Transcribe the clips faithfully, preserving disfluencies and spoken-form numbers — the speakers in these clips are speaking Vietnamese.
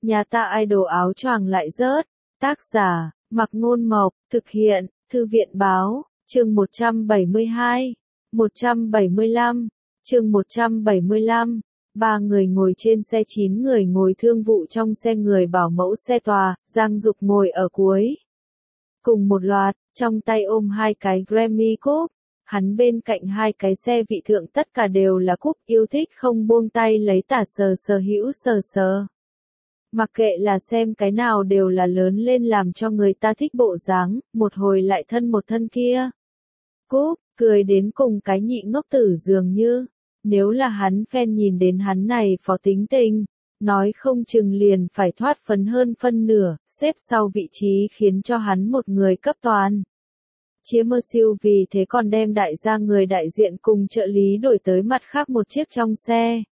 Nhà ta idol áo choàng lại rớt. Tác giả, Mạc Ngôn Mộc, thực hiện, Thư viện Báo, chương một trăm bảy mươi hai, một trăm bảy mươi lăm, chương một trăm bảy mươi lăm. Ba người ngồi trên xe, chín người ngồi thương vụ trong xe, người bảo mẫu xe tòa, Giang Dục ngồi ở cuối. Cùng một loạt, trong tay ôm hai cái Grammy cúp, hắn bên cạnh hai cái xe vị thượng, tất cả đều là cúp, yêu thích không buông tay lấy tả sờ sở hữu sờ sờ. Mặc kệ là xem cái nào đều là lớn lên làm cho người ta thích bộ dáng, một hồi lại thân một thân kia. Cúp, cười đến cùng cái nhị ngốc tử dường như, nếu là hắn fan nhìn đến hắn này phó tính tình, nói không chừng liền phải thoát phấn hơn phân nửa, xếp sau vị trí khiến cho hắn một người cấp toàn. Chia mơ siêu vì thế còn đem đại gia người đại diện cùng trợ lý đổi tới mặt khác một chiếc trong xe.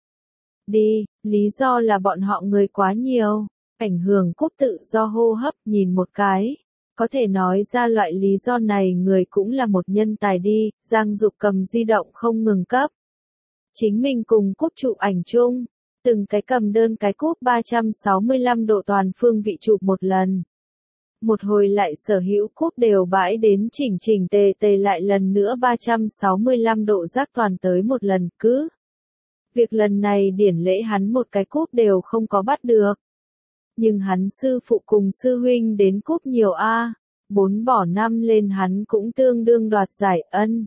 Đi, lý do là bọn họ người quá nhiều, ảnh hưởng cúp tự do hô hấp, nhìn một cái. Có thể nói ra loại lý do này người cũng là một nhân tài đi, Giang Dục cầm di động không ngừng cấp. Chính mình cùng cúp chụp ảnh chung, từng cái cầm đơn cái cúp ba trăm sáu mươi lăm độ toàn phương vị chụp một lần. Một hồi lại sở hữu cúp đều bãi đến chỉnh chỉnh tề tề lại lần nữa ba trăm sáu mươi lăm độ giác toàn tới một lần, cứ. Việc lần này điển lễ hắn một cái cúp đều không có bắt được. Nhưng hắn sư phụ cùng sư huynh đến cúp nhiều a, bốn bỏ năm lên hắn cũng tương đương đoạt giải ân.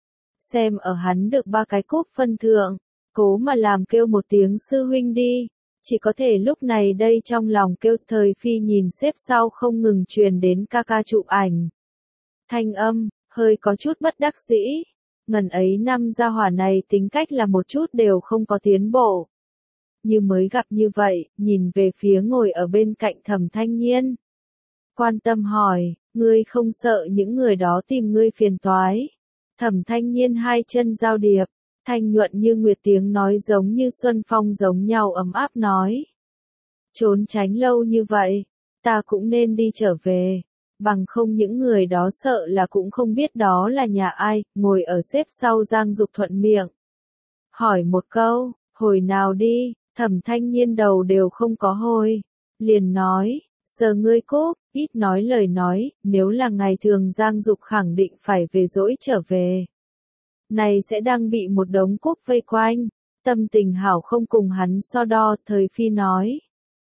Xem ở hắn được ba cái cúp phân thượng, cố mà làm kêu một tiếng sư huynh đi, chỉ có thể lúc này đây trong lòng kêu. Thời Phi nhìn xếp sau không ngừng truyền đến ca ca chụp ảnh. Thanh âm, hơi có chút bất đắc dĩ. Ngần ấy năm gia hỏa này tính cách là một chút đều không có tiến bộ. Như mới gặp như vậy, nhìn về phía ngồi ở bên cạnh Thẩm Thanh Nhiên. Quan tâm hỏi, ngươi không sợ những người đó tìm ngươi phiền toái. Thẩm Thanh Nhiên hai chân giao điệp, thanh nhuận như nguyệt, tiếng nói giống như xuân phong giống nhau ấm áp nói. Trốn tránh lâu như vậy, ta cũng nên đi trở về. Bằng không những người đó sợ là cũng không biết đó là nhà ai. Ngồi ở xếp sau Giang Dục thuận miệng hỏi một câu, hồi nào đi. Thẩm Thanh Nhiên đầu đều không có hồi, liền nói, sờ ngươi cúp, ít nói lời nói, nếu là ngày thường Giang Dục khẳng định phải về dỗi trở về. Này sẽ đang bị một đống cúp vây quanh, tâm tình hảo không cùng hắn so đo. Thời Phi nói,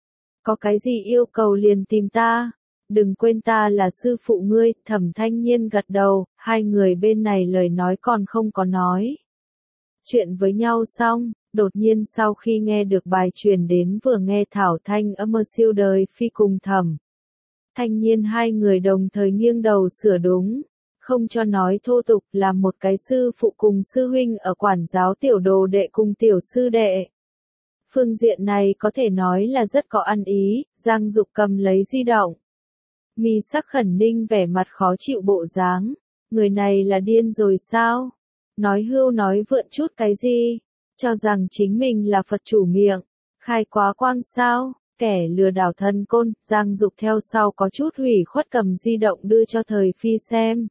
có cái gì yêu cầu liền tìm ta, đừng quên ta là sư phụ ngươi. Thẩm Thanh Nhiên gật đầu, hai người bên này lời nói còn không có nói chuyện với nhau xong. Đột nhiên sau khi nghe được bài truyền đến, vừa nghe Thảo Thanh âm mơ siêu đời Phi cùng Thẩm Thanh Nhiên hai người đồng thời nghiêng đầu sửa đúng, không cho nói thô tục, là một cái sư phụ cùng sư huynh ở quản giáo tiểu đồ đệ cùng tiểu sư đệ. Phương diện này có thể nói là rất có ăn ý. Giang Dục cầm lấy di động, mi sắc khẩn ninh, vẻ mặt khó chịu bộ dáng. Người này là điên rồi sao? Nói hưu nói vượn chút cái gì? Cho rằng chính mình là Phật chủ miệng, khai quá quang sao, kẻ lừa đảo thân côn. Giang Dục theo sau có chút hủy khuất cầm di động đưa cho Thời Phi xem.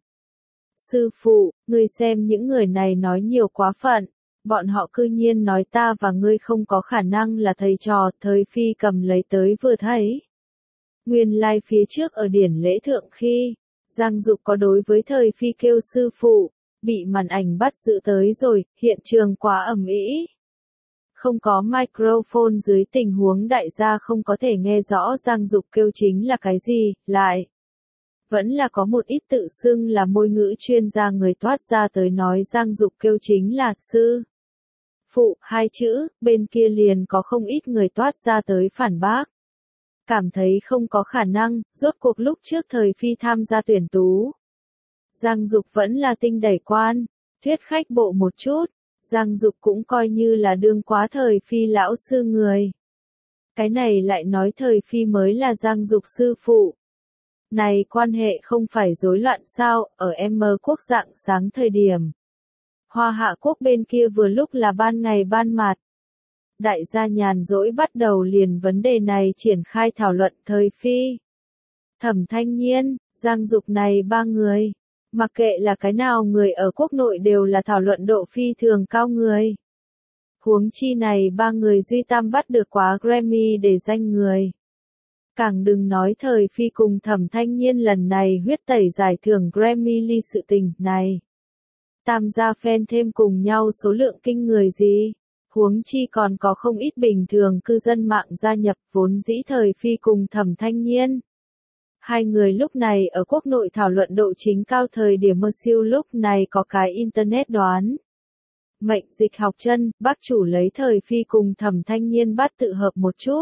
Sư phụ, ngươi xem những người này nói nhiều quá phận, bọn họ cư nhiên nói ta và ngươi không có khả năng là thầy trò. Thời Phi cầm lấy tới vừa thấy. Nguyên lai like phía trước ở điển lễ thượng khi, Giang Dục có đối với Thời Phi kêu sư phụ. Bị màn ảnh bắt giữ tới rồi, hiện trường quá ầm ĩ. Không có microphone dưới tình huống đại gia không có thể nghe rõ Giang Dục kêu chính là cái gì, lại. Vẫn là có một ít tự xưng là môi ngữ chuyên gia người toát ra tới nói Giang Dục kêu chính là sư phụ hai chữ, bên kia liền có không ít người toát ra tới phản bác. Cảm thấy không có khả năng, rốt cuộc lúc trước Thời Phi tham gia tuyển tú. Giang Dục vẫn là tinh đẩy quan, thuyết khách bộ một chút, Giang Dục cũng coi như là đương quá Thời Phi lão sư người. Cái này lại nói Thời Phi mới là Giang Dục sư phụ. Này quan hệ không phải rối loạn sao? Ở M quốc dạng sáng thời điểm, Hoa Hạ quốc bên kia vừa lúc là ban ngày ban mặt. Đại gia nhàn rỗi bắt đầu liền vấn đề này triển khai thảo luận. Thời Phi, Thẩm Thanh Nhiên, Giang Dục này ba người, mặc kệ là cái nào người ở quốc nội đều là thảo luận độ phi thường cao người. Huống chi này ba người duy tam bắt được quá Grammy để danh người. Càng đừng nói thời Phi cùng Thẩm Thanh Nhiên lần này huyết tẩy giải thưởng Grammy Lee sự tình này. Tam gia fan thêm cùng nhau số lượng kinh người gì. Huống chi còn có không ít bình thường cư dân mạng gia nhập vốn dĩ thời Phi cùng Thẩm Thanh Nhiên. Hai người lúc này ở quốc nội thảo luận độ chính cao thời điểm mơ siêu lúc này có cái internet đoán. Mệnh dịch học chân, bác chủ lấy thời Phi cùng Thẩm Thanh Nhiên bắt tự hợp một chút.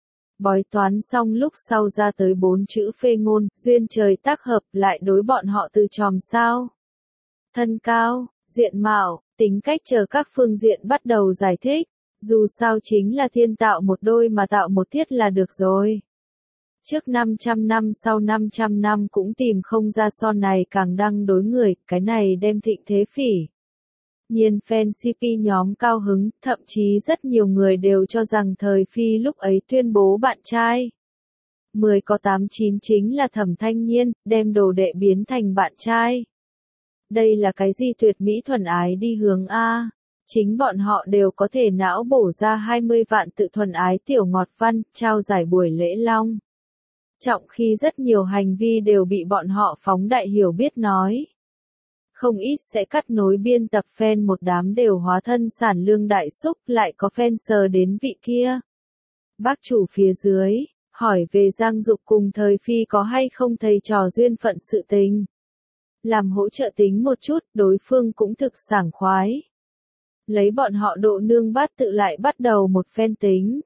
Bói toán xong lúc sau ra tới bốn chữ phê ngôn, duyên trời tác hợp lại đối bọn họ từ tròm sao. Thân cao, diện mạo, tính cách chờ các phương diện bắt đầu giải thích, dù sao chính là thiên tạo một đôi mà tạo một thiết là được rồi. Trước năm trăm năm sau năm trăm năm cũng tìm không ra son này càng đăng đối người, cái này đem thịnh thế phỉ. Nhiên fan xê pê nhóm cao hứng, thậm chí rất nhiều người đều cho rằng thời Phi lúc ấy tuyên bố bạn trai. Mười có tám chín chính là Thẩm Thanh Nhiên, đem đồ đệ biến thành bạn trai. Đây là cái gì tuyệt mỹ thuần ái đi hướng A. Chính bọn họ đều có thể não bổ ra hai mươi vạn tự thuần ái tiểu ngọt văn, trao giải buổi lễ long. Trọng khi rất nhiều hành vi đều bị bọn họ phóng đại hiểu biết nói. Không ít sẽ cắt nối biên tập fan một đám đều hóa thân sản lương đại xúc lại có fan sờ đến vị kia. Bác chủ phía dưới, hỏi về Giang Dục cùng thời Phi có hay không thầy trò duyên phận sự tình. Làm hỗ trợ tính một chút, đối phương cũng thực sảng khoái. Lấy bọn họ độ nương bát tự lại bắt đầu một phen tính.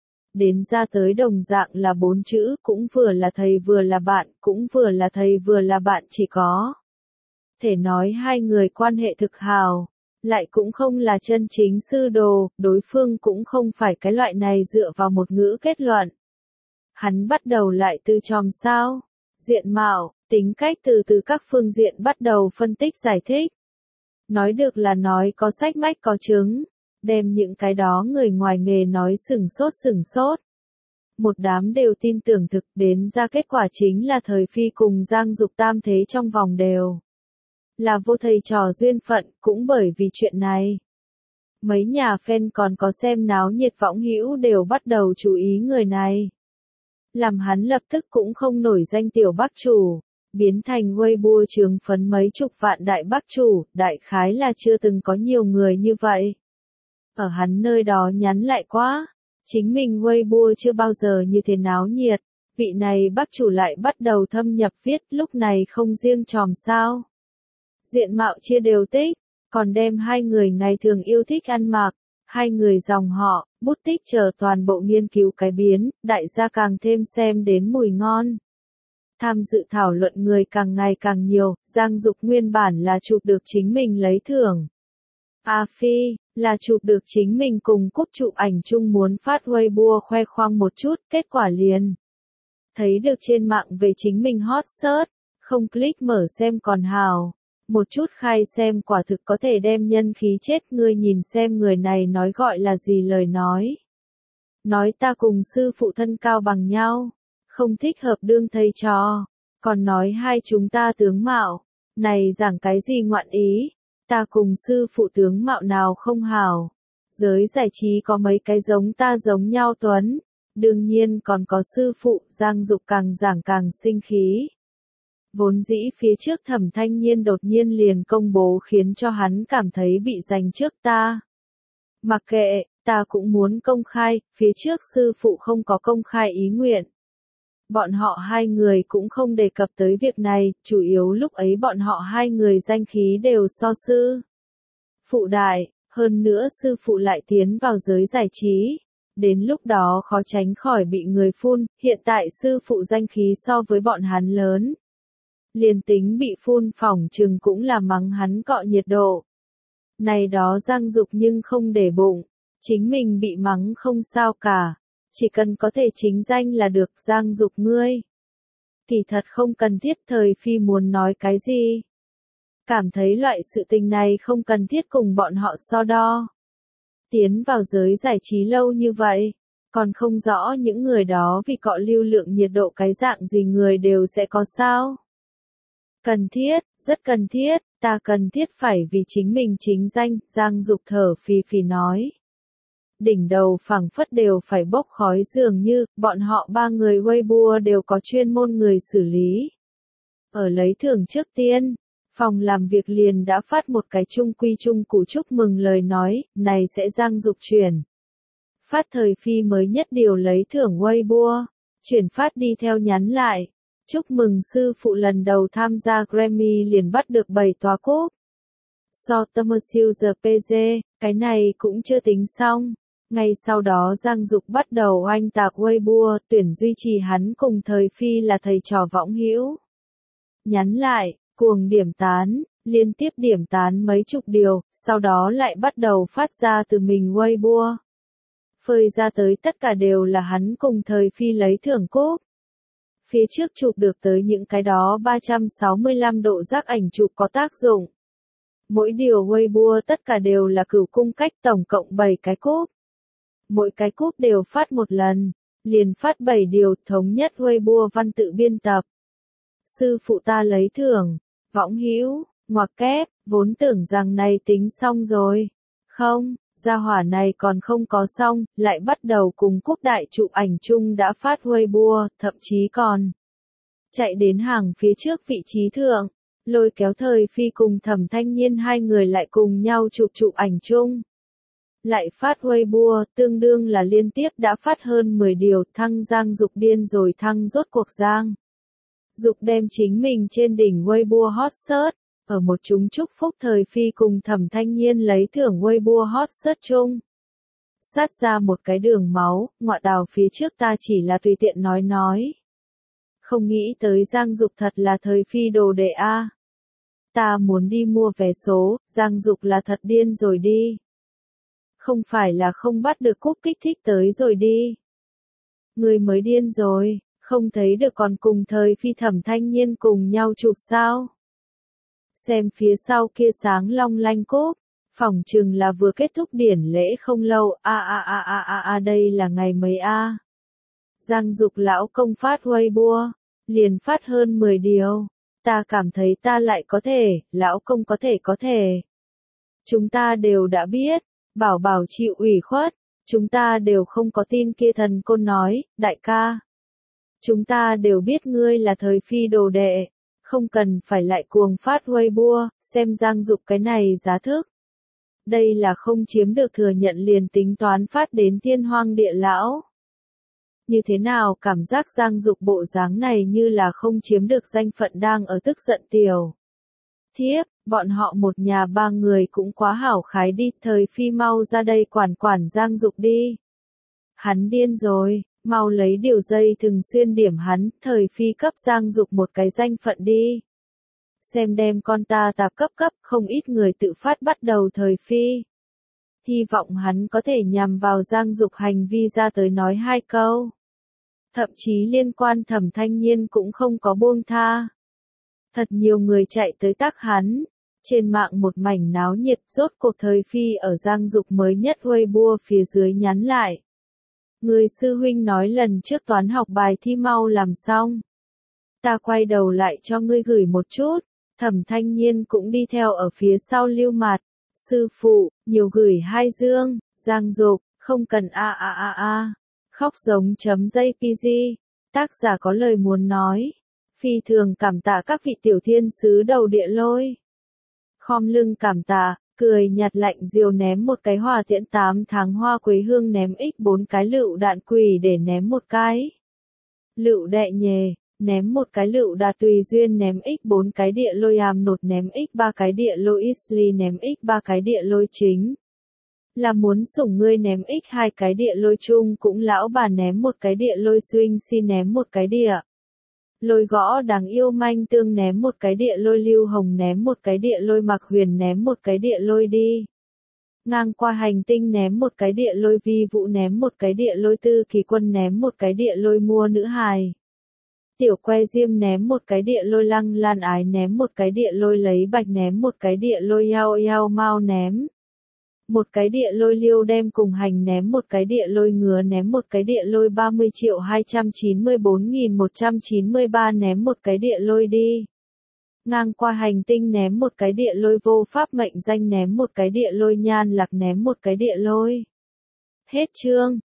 Đến ra tới đồng dạng là bốn chữ, cũng vừa là thầy vừa là bạn, cũng vừa là thầy vừa là bạn chỉ có. Thể nói hai người quan hệ thực hào, lại cũng không là chân chính sư đồ, đối phương cũng không phải cái loại này dựa vào một ngữ kết luận. Hắn bắt đầu lại từ tròm sao, diện mạo, tính cách từ từ các phương diện bắt đầu phân tích giải thích. Nói được là nói có sách mách có chứng, đem những cái đó người ngoài nghề nói sừng sốt sừng sốt. Một đám đều tin tưởng thực đến ra kết quả chính là thời Phi cùng Giang Dục tam thế trong vòng đều. Là vô thầy trò duyên phận, cũng bởi vì chuyện này. Mấy nhà fan còn có xem náo nhiệt võng hữu đều bắt đầu chú ý người này. Làm hắn lập tức cũng không nổi danh tiểu bác chủ, biến thành Weibo trường phấn mấy chục vạn đại bác chủ, đại khái là chưa từng có nhiều người như vậy. Ở hắn nơi đó nhắn lại quá, chính mình Weibo chưa bao giờ như thế náo nhiệt, vị này bác chủ lại bắt đầu thâm nhập viết lúc này không riêng tròm sao. Diện mạo chia đều tích, còn đem hai người ngày thường yêu thích ăn mặc, hai người dòng họ, bút tích chờ toàn bộ nghiên cứu cái biến, đại gia càng thêm xem đến mùi ngon. Tham dự thảo luận người càng ngày càng nhiều, Giang Dục nguyên bản là chụp được chính mình lấy thưởng. A Phi, là chụp được chính mình cùng Cúc chụp ảnh chung muốn phát Weibo khoe khoang một chút, kết quả liền. Thấy được trên mạng về chính mình hot search, không click mở xem còn hào. Một chút khai xem quả thực có thể đem nhân khí chết ngươi nhìn xem người này nói gọi là gì lời nói. Nói ta cùng sư phụ thân cao bằng nhau, không thích hợp đương thầy trò, còn nói hai chúng ta tướng mạo, này giảng cái gì ngoạn ý, ta cùng sư phụ tướng mạo nào không hảo. Giới giải trí có mấy cái giống ta giống nhau tuấn, đương nhiên còn có sư phụ, Giang Dục càng giảng càng sinh khí. Vốn dĩ phía trước Thẩm Thanh Nhiên đột nhiên liền công bố khiến cho hắn cảm thấy bị giành trước ta. Mặc kệ, ta cũng muốn công khai, phía trước sư phụ không có công khai ý nguyện. Bọn họ hai người cũng không đề cập tới việc này, chủ yếu lúc ấy bọn họ hai người danh khí đều so sư phụ đại, hơn nữa sư phụ lại tiến vào giới giải trí. Đến lúc đó khó tránh khỏi bị người phun, hiện tại sư phụ danh khí so với bọn hắn lớn. Liền tính bị phun phỏng chừng cũng là mắng hắn cọ nhiệt độ. Này đó Giang Dục nhưng không để bụng, chính mình bị mắng không sao cả, chỉ cần có thể chính danh là được. Giang Dục ngươi. Kỳ thật không cần thiết thời Phi muốn nói cái gì. Cảm thấy loại sự tình này không cần thiết cùng bọn họ so đo. Tiến vào giới giải trí lâu như vậy, còn không rõ những người đó vì cọ lưu lượng nhiệt độ cái dạng gì người đều sẽ có sao. Cần thiết, rất cần thiết, ta cần thiết phải vì chính mình chính danh, Giang Dục thở phì phì nói. đỉnh đầu phảng phất đều phải bốc khói dường như, bọn họ ba người Weibo đều có chuyên môn người xử lý. Ở lấy thưởng trước tiên, phòng làm việc liền đã phát một cái chung quy chung cụ chúc mừng lời nói, này sẽ Giang Dục chuyển. Phát thời phi mới nhất điều lấy thưởng Weibo, chuyển phát đi theo nhắn lại. Chúc mừng sư phụ lần đầu tham gia Grammy liền bắt được bảy tòa cúp. So Summer pê giê, cái này cũng chưa tính xong. Ngay sau đó Giang Dục bắt đầu oanh tạc Weibo, tuyển duy trì hắn cùng thời phi là thầy trò võng hữu. Nhắn lại, cuồng điểm tán, liên tiếp điểm tán mấy chục điều, sau đó lại bắt đầu phát ra từ mình Weibo. Phơi ra tới tất cả đều là hắn cùng thời phi lấy thưởng cúp. Phía trước chụp được tới những cái đó ba trăm sáu mươi lăm độ giác ảnh chụp có tác dụng. Mỗi điều Weibo tất cả đều là cửu cung cách tổng cộng bảy cái cúp. Mỗi cái cúp đều phát một lần, liền phát bảy điều thống nhất Weibo văn tự biên tập. Sư phụ ta lấy thưởng, võng hữu, ngoặc kép, vốn tưởng rằng này tính xong rồi. Không, gia hỏa này còn không có xong, lại bắt đầu cùng cúp đại chụp ảnh chung đã phát Weibo, thậm chí còn chạy đến hàng phía trước vị trí thượng, lôi kéo thời phi cùng Thẩm Thanh Nhiên hai người lại cùng nhau chụp chụp ảnh chung. Lại phát Weibo, tương đương là liên tiếp đã phát hơn mười điều, thăng Giang Dục điên rồi thăng rốt cuộc Giang Dục đem chính mình trên đỉnh Weibo hot search, ở một chúng chúc phúc thời phi cùng Thẩm Thanh Nhiên lấy thưởng Weibo hot search chung. Sát ra một cái đường máu, ngọa đào phía trước ta chỉ là tùy tiện nói nói. Không nghĩ tới Giang Dục thật là thời phi đồ đệ a. Ta muốn đi mua vé số, Giang Dục là thật điên rồi đi. Không phải là không bắt được cúp kích thích tới rồi đi. Người mới điên rồi, không thấy được còn cùng thời phi Thẩm Thanh Nhiên cùng nhau chụp sao. Xem phía sau kia sáng long lanh cúp, phỏng chừng là vừa kết thúc điển lễ không lâu, a a a a a a đây là ngày mấy a. Giang Dục lão công phát Weibo, liền phát hơn mười điều, ta cảm thấy ta lại có thể, lão công có thể có thể. Chúng ta đều đã biết, bảo bảo chịu ủy khuất, chúng ta đều không có tin kia thần côn nói, đại ca. Chúng ta đều biết ngươi là thời phi đồ đệ, không cần phải lại cuồng phát Weibo, xem Giang Dục cái này giá thức. Đây là không chiếm được thừa nhận liền tính toán phát đến thiên hoang địa lão. Như thế nào cảm giác Giang Dục bộ dáng này như là không chiếm được danh phận đang ở tức giận tiểu. Thiếp, bọn họ một nhà ba người cũng quá hảo khái đi, thời phi mau ra đây quản quản Giang Dục đi. Hắn điên rồi, mau lấy điều dây thường xuyên điểm hắn, thời phi cấp Giang Dục một cái danh phận đi. Xem đem con ta tạp cấp cấp, không ít người tự phát bắt đầu thời phi. Hy vọng hắn có thể nhằm vào Giang Dục hành vi ra tới nói hai câu. Thậm chí liên quan Thẩm Thanh Nhiên cũng không có buông tha. Thật nhiều người chạy tới tác hắn. Trên mạng một mảnh náo nhiệt, rốt cuộc thời phi ở Giang Dục mới nhất Weibo phía dưới nhắn lại. Người sư huynh nói lần trước toán học bài thi mau làm xong. Ta quay đầu lại cho ngươi gửi một chút. Thẩm Thanh Nhiên cũng đi theo ở phía sau lưu mặt. Sư phụ, nhiều gửi hai dương. Giang Dục, không cần a a a a. Khóc giống chấm jpg. Tác giả có lời muốn nói. Phi thường cảm tạ các vị tiểu thiên sứ đầu địa lôi. Khom lưng cảm tạ, cười nhạt lạnh diều ném một cái hòa tiễn tám tháng hoa quế hương ném x bốn cái lựu đạn quỷ để ném một cái. Lựu đệ nhề, ném một cái lựu đạn tùy duyên ném x bốn cái địa lôi am nột ném x ba cái địa lôi isli ném x ba cái địa lôi chính. Là muốn sủng ngươi ném x hai cái địa lôi chung cũng lão bà ném một cái địa lôi swing si ném một cái địa. Lôi gõ đáng yêu manh tương ném một cái địa lôi lưu hồng ném một cái địa lôi mặc huyền ném một cái địa lôi đi. Ngang qua hành tinh ném một cái địa lôi vi vụ ném một cái địa lôi tư kỳ quân ném một cái địa lôi mua nữ hài. Tiểu que diêm ném một cái địa lôi lăng lan ái ném một cái địa lôi lấy bạch ném một cái địa lôi yao yao mau ném. Một cái địa lôi liêu đem cùng hành ném một cái địa lôi ngứa ném một cái địa lôi ba mươi triệu hai trăm chín mươi bốn nghìn một trăm chín mươi ba ném một cái địa lôi đi. Ngang qua hành tinh ném một cái địa lôi vô pháp mệnh danh ném một cái địa lôi nhan lạc ném một cái địa lôi. Hết chương.